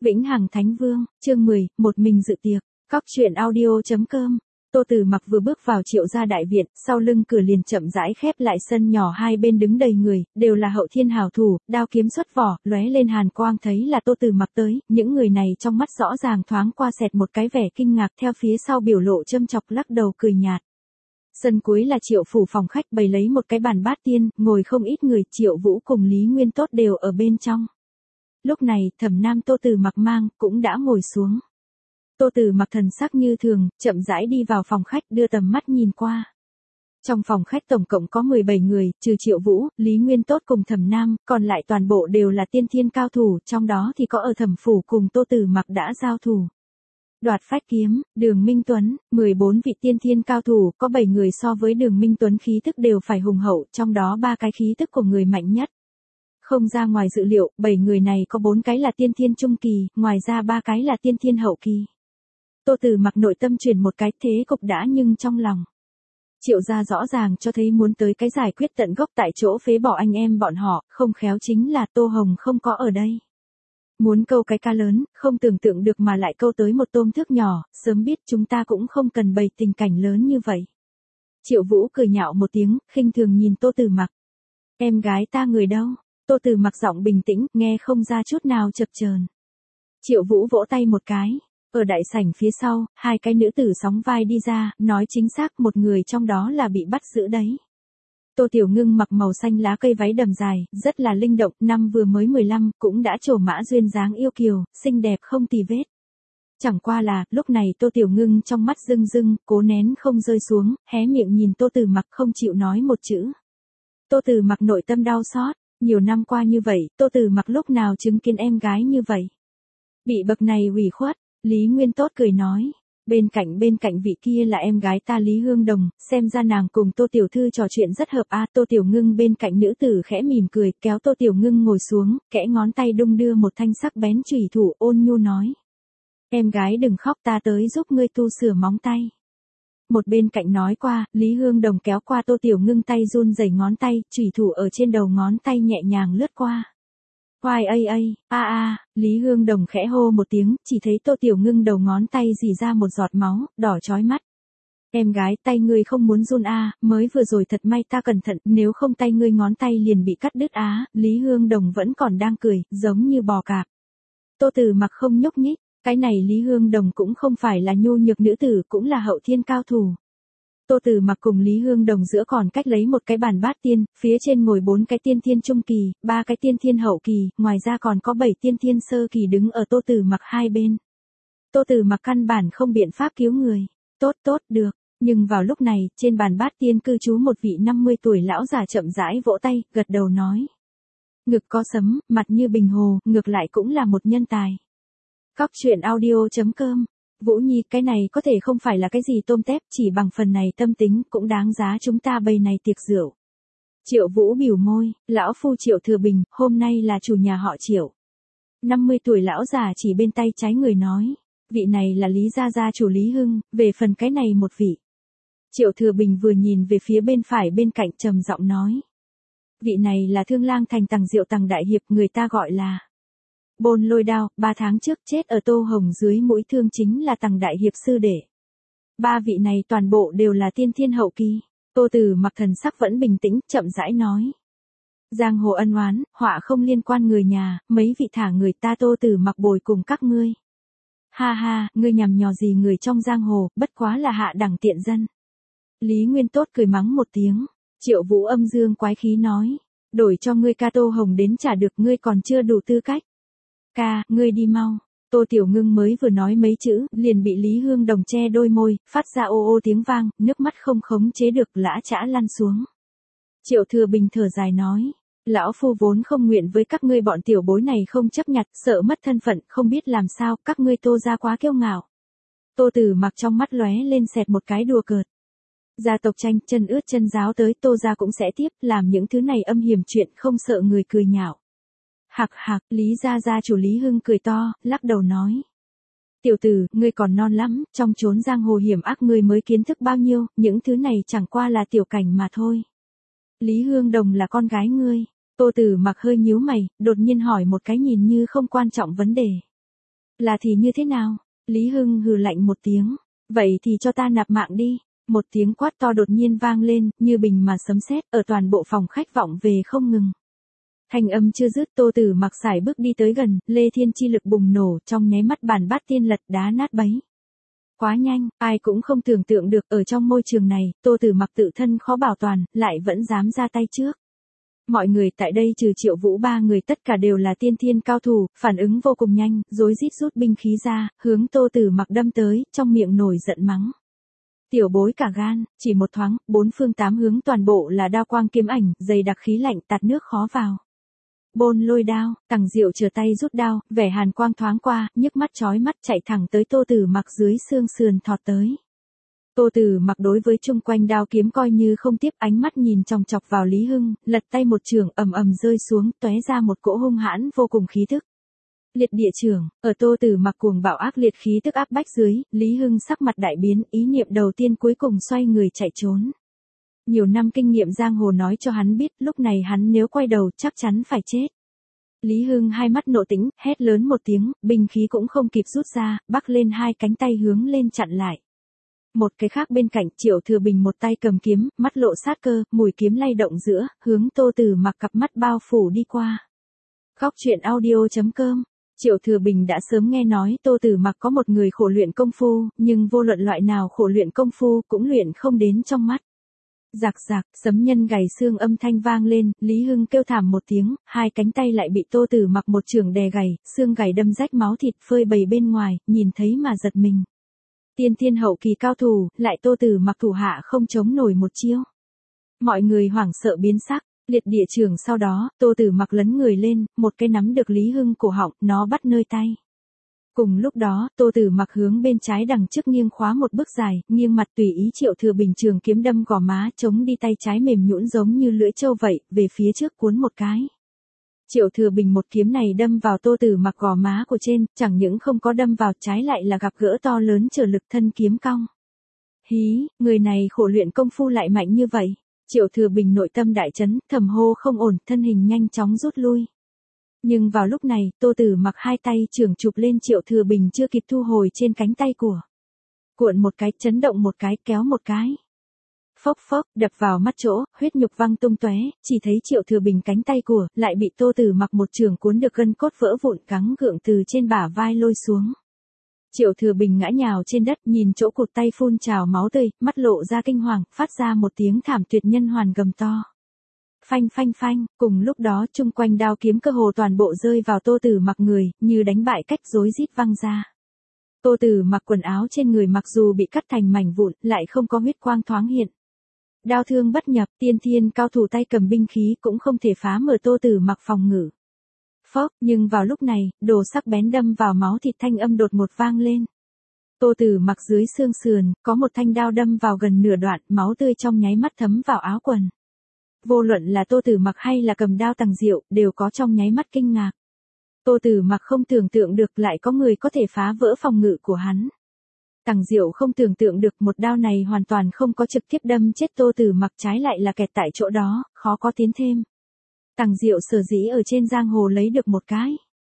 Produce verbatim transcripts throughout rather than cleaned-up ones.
Vĩnh Hằng Thánh Vương, chương mười, một mình dự tiệc, Cóc truyện audio chấm com. Tô Tử Mặc vừa bước vào Triệu gia đại viện, sau lưng cửa liền chậm rãi khép lại, sân nhỏ hai bên đứng đầy người, đều là hậu thiên hảo thủ, đao kiếm xuất vỏ, lóe lên hàn quang, thấy là Tô Tử Mặc tới, những người này trong mắt rõ ràng thoáng qua xẹt một cái vẻ kinh ngạc, theo phía sau biểu lộ châm chọc lắc đầu cười nhạt. Sân cuối là Triệu phủ phòng khách, bày lấy một cái bàn bát tiên, ngồi không ít người, Triệu Vũ cùng Lý Nguyên Tốt đều ở bên trong. Lúc này, Thẩm Nam Tô Tử Mặc mang, cũng đã ngồi xuống. Tô Tử Mặc thần sắc như thường, chậm rãi đi vào phòng khách, đưa tầm mắt nhìn qua. Trong phòng khách tổng cộng có mười bảy người, trừ Triệu Vũ, Lý Nguyên Tốt cùng Thẩm Nam, còn lại toàn bộ đều là tiên thiên cao thủ, trong đó thì có ở Thẩm phủ cùng Tô Tử Mặc đã giao thủ. Đoạt Phách Kiếm, Đường Minh Tuấn, mười bốn vị tiên thiên cao thủ, có bảy người so với Đường Minh Tuấn khí tức đều phải hùng hậu, trong đó ba cái khí tức của người mạnh nhất. Không ra ngoài dự liệu, bảy người này có bốn cái là tiên thiên trung kỳ, ngoài ra ba cái là tiên thiên hậu kỳ. Tô Tử Mặc nội tâm chuyển một cái, thế cục đã nhưng trong lòng. Triệu gia rõ ràng cho thấy muốn tới cái giải quyết tận gốc tại chỗ phế bỏ anh em bọn họ, không khéo chính là Tô Hồng không có ở đây. Muốn câu cái ca lớn, không tưởng tượng được mà lại câu tới một tôm thước nhỏ, sớm biết chúng ta cũng không cần bày tình cảnh lớn như vậy. Triệu Vũ cười nhạo một tiếng, khinh thường nhìn Tô Tử Mặc. Em gái ta người đâu? Tô Tử Mặc giọng bình tĩnh, nghe không ra chút nào chập chờn. Triệu Vũ vỗ tay một cái. Ở đại sảnh phía sau, hai cái nữ tử sóng vai đi ra, nói chính xác một người trong đó là bị bắt giữ đấy. Tô Tiểu Ngưng mặc màu xanh lá cây váy đầm dài, rất là linh động, năm vừa mới mười lăm, cũng đã trổ mã duyên dáng yêu kiều, xinh đẹp không tì vết. Chẳng qua là, lúc này Tô Tiểu Ngưng trong mắt rưng rưng, cố nén không rơi xuống, hé miệng nhìn Tô Tử Mặc không chịu nói một chữ. Tô Tử Mặc nội tâm đau xót, nhiều năm qua như vậy, Tô Tử Mặc lúc nào chứng kiến em gái như vậy. Bị bậc này ủy khuất. Lý Nguyên Tốt cười nói, bên cạnh bên cạnh vị kia là em gái ta Lý Hương Đồng, xem ra nàng cùng Tô Tiểu Thư trò chuyện rất hợp a. À, Tô Tiểu Ngưng bên cạnh nữ tử khẽ mỉm cười, kéo Tô Tiểu Ngưng ngồi xuống, kẽ ngón tay đung đưa một thanh sắc bén chủy thủ, ôn nhu nói. Em gái đừng khóc, ta tới giúp ngươi tu sửa móng tay. Một bên cạnh nói qua, Lý Hương Đồng kéo qua Tô Tiểu Ngưng tay run rẩy ngón tay, chủy thủ ở trên đầu ngón tay nhẹ nhàng lướt qua. Hoài ây ây, a a, Lý Hương Đồng khẽ hô một tiếng, chỉ thấy Tô Tiểu Ngưng đầu ngón tay rỉ ra một giọt máu, đỏ chói mắt. Em gái, tay ngươi không muốn run a, à, mới vừa rồi thật may ta cẩn thận, nếu không tay ngươi ngón tay liền bị cắt đứt á. Lý Hương Đồng vẫn còn đang cười, giống như bò cạp. Tô Tử Mặc không nhúc nhích, cái này Lý Hương Đồng cũng không phải là nhu nhược nữ tử, cũng là hậu thiên cao thủ. Tô Tử Mặc cùng Lý Hương Đồng giữa còn cách lấy một cái bàn bát tiên, phía trên ngồi bốn cái tiên thiên trung kỳ, ba cái tiên thiên hậu kỳ, ngoài ra còn có bảy tiên thiên sơ kỳ đứng ở Tô Tử Mặc hai bên. Tô Tử Mặc căn bản không biện pháp cứu người. Tốt tốt được, nhưng vào lúc này, trên bàn bát tiên cư trú một vị năm mươi tuổi lão già chậm rãi vỗ tay, gật đầu nói. Ngực có sấm, mặt như bình hồ, ngược lại cũng là một nhân tài. Cóc truyện audio chấm com. Vũ Nhi, cái này có thể không phải là cái gì tôm tép, chỉ bằng phần này tâm tính cũng đáng giá chúng ta bày này tiệc rượu. Triệu Vũ bỉu môi, lão phu Triệu Thừa Bình, hôm nay là chủ nhà họ Triệu. năm mươi tuổi lão già chỉ bên tay trái người nói, vị này là Lý gia gia chủ Lý Hưng, về phần cái này một vị. Triệu Thừa Bình vừa nhìn về phía bên phải bên cạnh trầm giọng nói. Vị này là Thương Lang Thành Tằng Diệu Tằng Đại Hiệp, người ta gọi là Bôn Lôi Đao, ba tháng trước chết ở Tô Hồng dưới mũi thương chính là Tằng Đại Hiệp sư đệ. Ba vị này toàn bộ đều là tiên thiên hậu kỳ. Tô Tử Mặc thần sắc vẫn bình tĩnh, chậm rãi nói. Giang hồ ân oán, họa không liên quan người nhà, mấy vị thả người ta Tô Tử Mặc bồi cùng các ngươi. Ha ha, ngươi nhằm nhò gì người trong giang hồ, bất quá là hạ đẳng tiện dân. Lý Nguyên Tốt cười mắng một tiếng, Triệu Vũ âm dương quái khí nói. Đổi cho ngươi ca Tô Hồng đến trả được, ngươi còn chưa đủ tư cách. Ca, ngươi đi mau. Tô Tiểu Ngưng mới vừa nói mấy chữ, liền bị Lý Hương Đồng che đôi môi, phát ra ô ô tiếng vang, nước mắt không khống chế được lã chã lăn xuống. Triệu Thừa Bình thở dài nói, lão phu vốn không nguyện với các ngươi bọn tiểu bối này không chấp nhặt, sợ mất thân phận, không biết làm sao, các ngươi Tô gia quá kiêu ngạo. Tô Tử Mặc trong mắt lóe lên xẹt một cái đùa cợt. Gia tộc tranh, chân ướt chân ráo tới, Tô gia cũng sẽ tiếp, làm những thứ này âm hiểm chuyện, không sợ người cười nhạo. Hạc hạc, Lý gia gia chủ Lý Hưng cười to, lắc đầu nói. Tiểu tử, ngươi còn non lắm, trong chốn giang hồ hiểm ác ngươi mới kiến thức bao nhiêu, những thứ này chẳng qua là tiểu cảnh mà thôi. Lý Hương Đồng là con gái ngươi. Tô Tử Mặc hơi nhíu mày, đột nhiên hỏi một cái nhìn như không quan trọng vấn đề. Là thì như thế nào? Lý Hưng hừ lạnh một tiếng. Vậy thì cho ta nạp mạng đi. Một tiếng quát to đột nhiên vang lên, như bình mà sấm sét, ở toàn bộ phòng khách vọng về không ngừng. Thanh âm chưa dứt, Tô Tử Mặc sải bước đi tới gần, Lê Thiên chi lực bùng nổ, trong nháy mắt bàn bát tiên lật đá nát bấy. Quá nhanh, ai cũng không tưởng tượng được, ở trong môi trường này, Tô Tử Mặc tự thân khó bảo toàn, lại vẫn dám ra tay trước. Mọi người tại đây trừ Triệu Vũ ba người tất cả đều là tiên thiên cao thủ, phản ứng vô cùng nhanh, rối rít rút binh khí ra, hướng Tô Tử Mặc đâm tới, trong miệng nổi giận mắng. Tiểu bối cả gan, chỉ một thoáng, bốn phương tám hướng toàn bộ là đao quang kiếm ảnh, dày đặc khí lạnh tạt nước khó vào. Bôn lôi đao, Tằng Diệu trở tay rút đao, vẻ hàn quang thoáng qua, nhức mắt chói mắt chạy thẳng tới Tô Tử Mặc dưới xương sườn thọt tới. Tô Tử Mặc đối với chung quanh đao kiếm coi như không tiếp, ánh mắt nhìn chòng chọc vào Lý Hưng, lật tay một chưởng ầm ầm rơi xuống, tóe ra một cỗ hung hãn vô cùng khí tức. Liệt địa chưởng, ở Tô Tử Mặc cuồng bạo ác liệt khí tức áp bách dưới, Lý Hưng sắc mặt đại biến, ý niệm đầu tiên cuối cùng xoay người chạy trốn. Nhiều năm kinh nghiệm giang hồ nói cho hắn biết, lúc này hắn nếu quay đầu chắc chắn phải chết. Lý Hưng hai mắt nộ tĩnh, hét lớn một tiếng, binh khí cũng không kịp rút ra, bắc lên hai cánh tay hướng lên chặn lại. Một cái khác bên cạnh, Triệu Thừa Bình một tay cầm kiếm, mắt lộ sát cơ, mũi kiếm lay động giữa, hướng Tô Tử Mặc cặp mắt bao phủ đi qua. Góc truyện audio chấm com. Triệu Thừa Bình đã sớm nghe nói Tô Tử Mặc có một người khổ luyện công phu, nhưng vô luận loại nào khổ luyện công phu cũng luyện không đến trong mắt. Rạc rạc, sấm nhân gảy xương âm thanh vang lên, Lý Hưng kêu thảm một tiếng, hai cánh tay lại bị Tô Tử Mặc một chưởng đè gảy, xương gảy đâm rách máu thịt phơi bày bên ngoài, nhìn thấy mà giật mình. Tiên thiên hậu kỳ cao thủ, lại Tô Tử Mặc thủ hạ không chống nổi một chiêu. Mọi người hoảng sợ biến sắc, liệt địa chưởng sau đó, Tô Tử Mặc lấn người lên, một cái nắm được Lý Hưng cổ họng, nó bắt nơi tay. Cùng lúc đó, Tô Tử Mặc hướng bên trái đằng trước nghiêng khóa một bước dài, nghiêng mặt tùy ý Triệu Thừa Bình trường kiếm đâm gò má, chống đi tay trái mềm nhũn giống như lưỡi trâu vậy, về phía trước cuốn một cái. Triệu Thừa Bình một kiếm này đâm vào Tô Tử Mặc gò má của trên, chẳng những không có đâm vào, trái lại là gặp gỡ to lớn trở lực thân kiếm cong. Hí, người này khổ luyện công phu lại mạnh như vậy. Triệu Thừa Bình nội tâm đại chấn, thầm hô không ổn, thân hình nhanh chóng rút lui. Nhưng vào lúc này, Tô Tử Mặc hai tay chưởng chụp lên Triệu Thừa Bình chưa kịp thu hồi trên cánh tay của. Cuộn một cái, chấn động một cái, kéo một cái. Phốc phốc, đập vào mắt chỗ, huyết nhục văng tung tóe, chỉ thấy Triệu Thừa Bình cánh tay của, lại bị Tô Tử Mặc một chưởng cuốn được gân cốt vỡ vụn, gắng gượng từ trên bả vai lôi xuống. Triệu Thừa Bình ngã nhào trên đất, nhìn chỗ cụt tay phun trào máu tươi, mắt lộ ra kinh hoàng, phát ra một tiếng thảm tuyệt nhân hoàn gầm to. Phanh phanh phanh, cùng lúc đó chung quanh đao kiếm cơ hồ toàn bộ rơi vào Tô Tử Mặc người, như đánh bại cách rối rít văng ra. Tô Tử Mặc quần áo trên người mặc dù bị cắt thành mảnh vụn, lại không có huyết quang thoáng hiện. Đao thương bất nhập, tiên thiên cao thủ tay cầm binh khí cũng không thể phá mở Tô Tử Mặc phòng ngự. Phốc, nhưng vào lúc này, đồ sắc bén đâm vào máu thịt, thanh âm đột một vang lên. Tô Tử Mặc dưới xương sườn, có một thanh đao đâm vào gần nửa đoạn, máu tươi trong nháy mắt thấm vào áo quần. Vô luận là Tô Tử Mặc hay là cầm đao Tằng Diệu, đều có trong nháy mắt kinh ngạc. Tô Tử Mặc không tưởng tượng được lại có người có thể phá vỡ phòng ngự của hắn. Tằng Diệu không tưởng tượng được một đao này hoàn toàn không có trực tiếp đâm chết Tô Tử Mặc, trái lại là kẹt tại chỗ đó, khó có tiến thêm. Tằng Diệu sở dĩ ở trên giang hồ lấy được một cái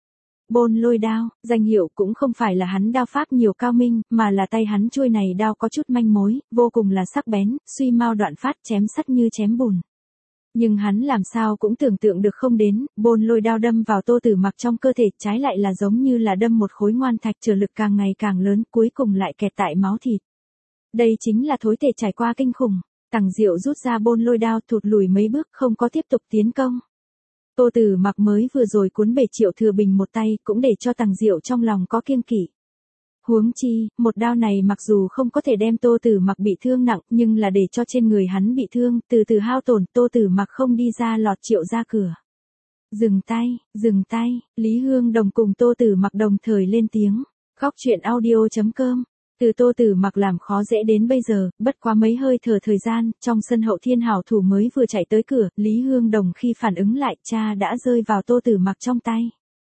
Bôn lôi đao, danh hiệu cũng không phải là hắn đao pháp nhiều cao minh, mà là tay hắn chuôi này đao có chút manh mối, vô cùng là sắc bén, suy mau đoạn phát, chém sắt như chém bùn. Nhưng hắn làm sao cũng tưởng tượng được không đến, bôn lôi đao đâm vào Tô Tử Mặc trong cơ thể, trái lại là giống như là đâm một khối ngoan thạch, trở lực càng ngày càng lớn, cuối cùng lại kẹt tại máu thịt. Đây chính là thối thể trải qua kinh khủng. Tằng Diệu rút ra bôn lôi đao, thụt lùi mấy bước, không có tiếp tục tiến công. Tô Tử Mặc mới vừa rồi cuốn bể Triệu Thừa Bình một tay, cũng để cho Tằng Diệu trong lòng có kiêng kỵ. Huống chi, một đao này mặc dù không có thể đem Tô Tử Mặc bị thương nặng, nhưng là để cho trên người hắn bị thương, từ từ hao tổn, Tô Tử Mặc không đi ra lọt Triệu ra cửa. Dừng tay, dừng tay, Lý Hương Đồng cùng Tô Tử Mặc đồng thời lên tiếng. Góc truyện audio chấm com. Từ Tô Tử Mặc làm khó dễ đến bây giờ, bất quá mấy hơi thở thời gian, trong sân Hậu Thiên hảo thủ mới vừa chạy tới cửa, Lý Hương Đồng khi phản ứng lại, cha đã rơi vào Tô Tử Mặc trong tay.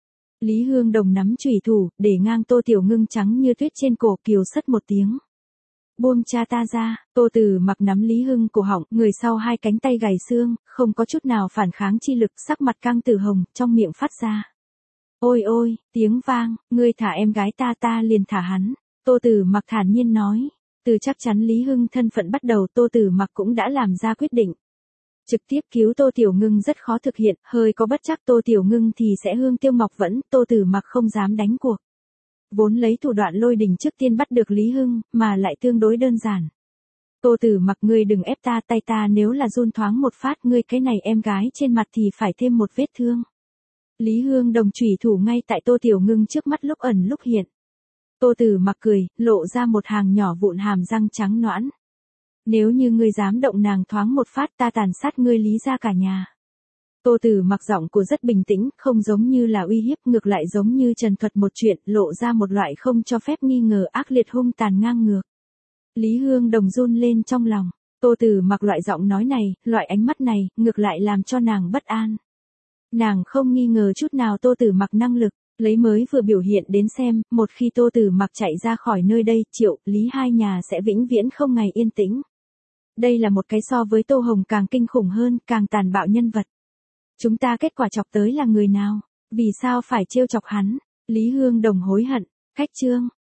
Lý Hương Đồng nắm chủy thủ, để ngang Tô Tiểu Ngưng trắng như tuyết trên cổ, kiều sất một tiếng. Buông cha ta ra, Tô Tử Mặc nắm Lý Hưng cổ họng, người sau hai cánh tay gầy xương, không có chút nào phản kháng chi lực, sắc mặt căng tử hồng, trong miệng phát ra. Ôi ôi, tiếng vang, ngươi thả em gái ta ta liền thả hắn. Tô Tử Mặc thản nhiên nói. Từ chắc chắn Lý Hưng thân phận bắt đầu Tô Tử Mặc cũng đã làm ra quyết định. Trực tiếp cứu Tô Tiểu Ngưng rất khó thực hiện, hơi có bất chắc Tô Tiểu Ngưng thì sẽ hương tiêu ngọc vẫn, Tô Tử Mặc không dám đánh cuộc. Vốn lấy thủ đoạn lôi đình trước tiên bắt được Lý Hưng, mà lại tương đối đơn giản. Tô Tử Mặc ngươi đừng ép ta, tay ta nếu là run thoáng một phát ngươi cái này em gái trên mặt thì phải thêm một vết thương. Lý Hương Đồng chủy thủ ngay tại Tô Tiểu Ngưng trước mắt lúc ẩn lúc hiện. Tô Tử Mặc cười, lộ ra một hàng nhỏ vụn hàm răng trắng nõn. Nếu như ngươi dám động nàng thoáng một phát ta tàn sát ngươi Lý gia cả nhà. Tô Tử Mặc giọng của rất bình tĩnh, không giống như là uy hiếp, ngược lại giống như trần thuật một chuyện, lộ ra một loại không cho phép nghi ngờ ác liệt hung tàn ngang ngược. Lý Hương Đồng run lên trong lòng, Tô Tử Mặc loại giọng nói này, loại ánh mắt này, ngược lại làm cho nàng bất an. Nàng không nghi ngờ chút nào Tô Tử Mặc năng lực, lấy mới vừa biểu hiện đến xem, một khi Tô Tử Mặc chạy ra khỏi nơi đây, Triệu, Lý hai nhà sẽ vĩnh viễn không ngày yên tĩnh. Đây là một cái so với Tô Hồng càng kinh khủng hơn, càng tàn bạo nhân vật. Chúng ta kết quả chọc tới là người nào? Vì sao phải trêu chọc hắn? Lý Hương Đồng hối hận. Khách chương.